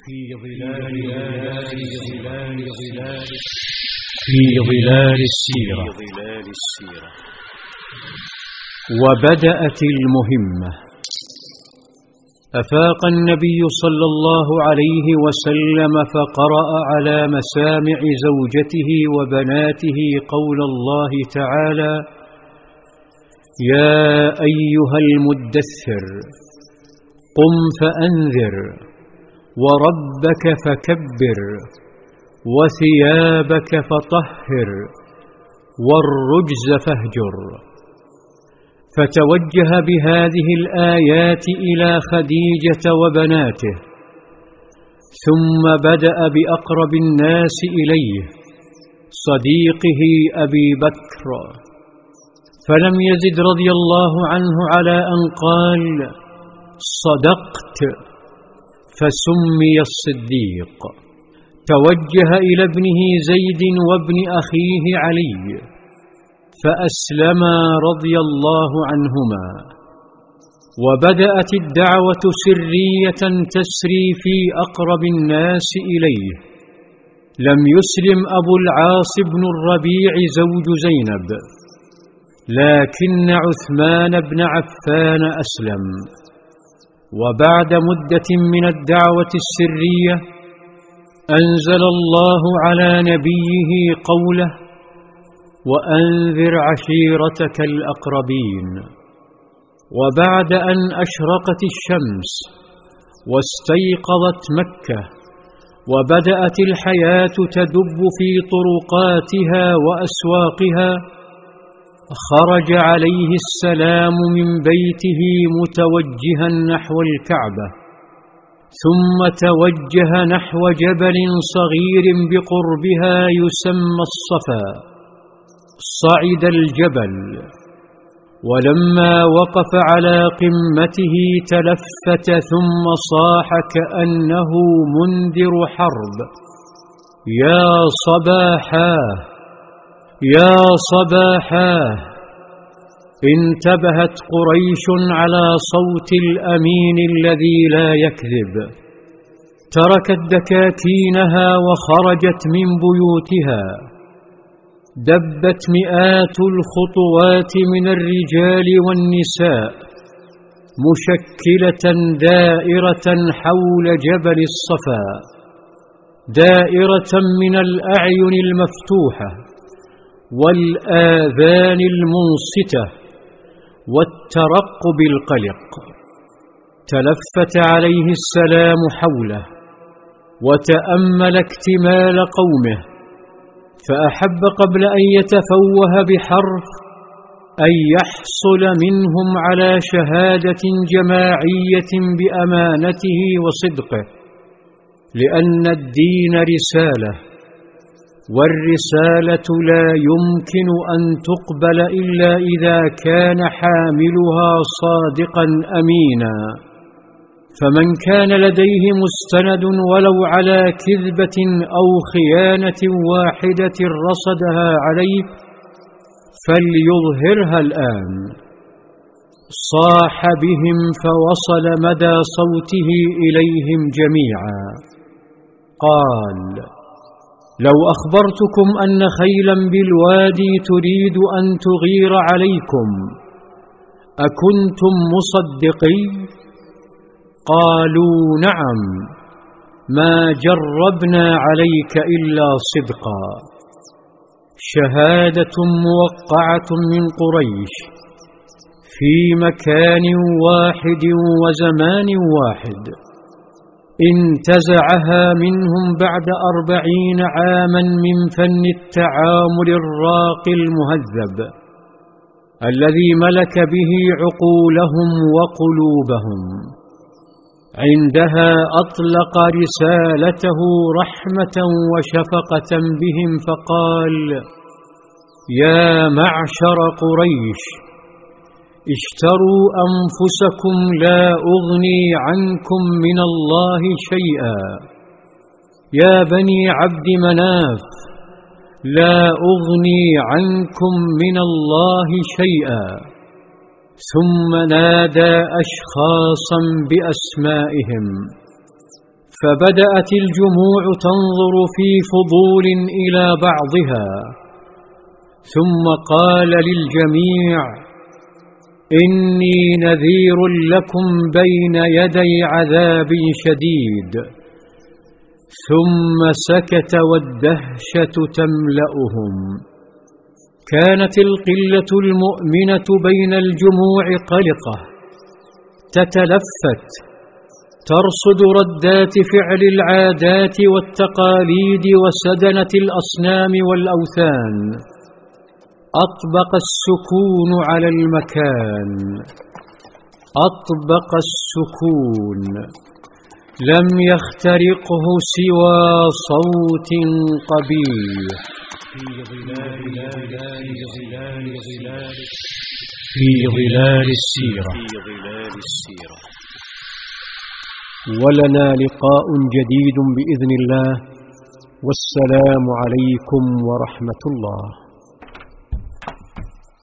في ظلال السيرة. وبدأت المهمة. أفاق النبي صلى الله عليه وسلم فقرأ على مسامع زوجته وبناته قول الله تعالى: يا أيها المدثر قم فأنذر وربك فكبر وثيابك فطهر والرجز فاهجر. فتوجه بهذه الآيات إلى خديجة وبناته، ثم بدأ بأقرب الناس إليه صديقه أبي بكر، فلم يزد رضي الله عنه على أن قال: صدقت، فسمي الصديق. توجه إلى ابنه زيد وابن أخيه علي، فأسلما رضي الله عنهما. وبدأت الدعوة سرية تسري في أقرب الناس إليه. لم يسلم أبو العاص بن الربيع زوج زينب، لكن عثمان بن عفان أسلم. وبعد مدة من الدعوة السرية أنزل الله على نبيه قوله: وأنذر عشيرتك الأقربين. وبعد أن أشرقت الشمس واستيقظت مكة وبدأت الحياة تدب في طرقاتها وأسواقها، خرج عليه السلام من بيته متوجها نحو الكعبة، ثم توجه نحو جبل صغير بقربها يسمى الصفا. صعد الجبل، ولما وقف على قمته تلفت ثم صاح كأنه منذر حرب: يا صباحاه يا صباحاه. انتبهت قريش على صوت الأمين الذي لا يكذب، تركت دكاكينها وخرجت من بيوتها. دبت مئات الخطوات من الرجال والنساء مشكلة دائرة حول جبل الصفا، دائرة من الأعين المفتوحة والآذان المنصتة والترقب القلق. تلفت عليه السلام حوله وتأمل اكتمال قومه، فأحب قبل أن يتفوه بحرف أن يحصل منهم على شهادة جماعية بأمانته وصدقه، لأن الدين رسالة، والرسالة لا يمكن أن تقبل إلا إذا كان حاملها صادقا أمينا. فمن كان لديه مستند ولو على كذبة أو خيانة واحدة رصدها عليه فليظهرها الآن. صاح بهم فوصل مدى صوته إليهم جميعا. قال: لو أخبرتكم أن خيلا بالوادي تريد أن تغير عليكم أكنتم مصدقين؟ قالوا: نعم، ما جربنا عليك إلا صدقا. شهادة موقعة من قريش في مكان واحد وزمان واحد، انتزعها منهم بعد 40 عاما من فن التعامل الراقي المهذب الذي ملك به عقولهم وقلوبهم. عندها أطلق رسالته رحمة وشفقة بهم فقال: يا معشر قريش، اشتروا أنفسكم، لا أغني عنكم من الله شيئا. يا بني عبد مناف، لا أغني عنكم من الله شيئا. ثم نادى أشخاصا بأسمائهم فبدأت الجموع تنظر في فضول إلى بعضها، ثم قال للجميع: إني نذير لكم بين يدي عذاب شديد. ثم سكت والدهشة تملأهم. كانت القلة المؤمنة بين الجموع قلقة، تتلفت، ترصد ردات فعل العادات والتقاليد وسدنة الأصنام والأوثان. أطبق السكون على المكان، أطبق السكون، لم يخترقه سوى صوت قبيح في ظلال السيرة. ولنا لقاء جديد بإذن الله، والسلام عليكم ورحمة الله.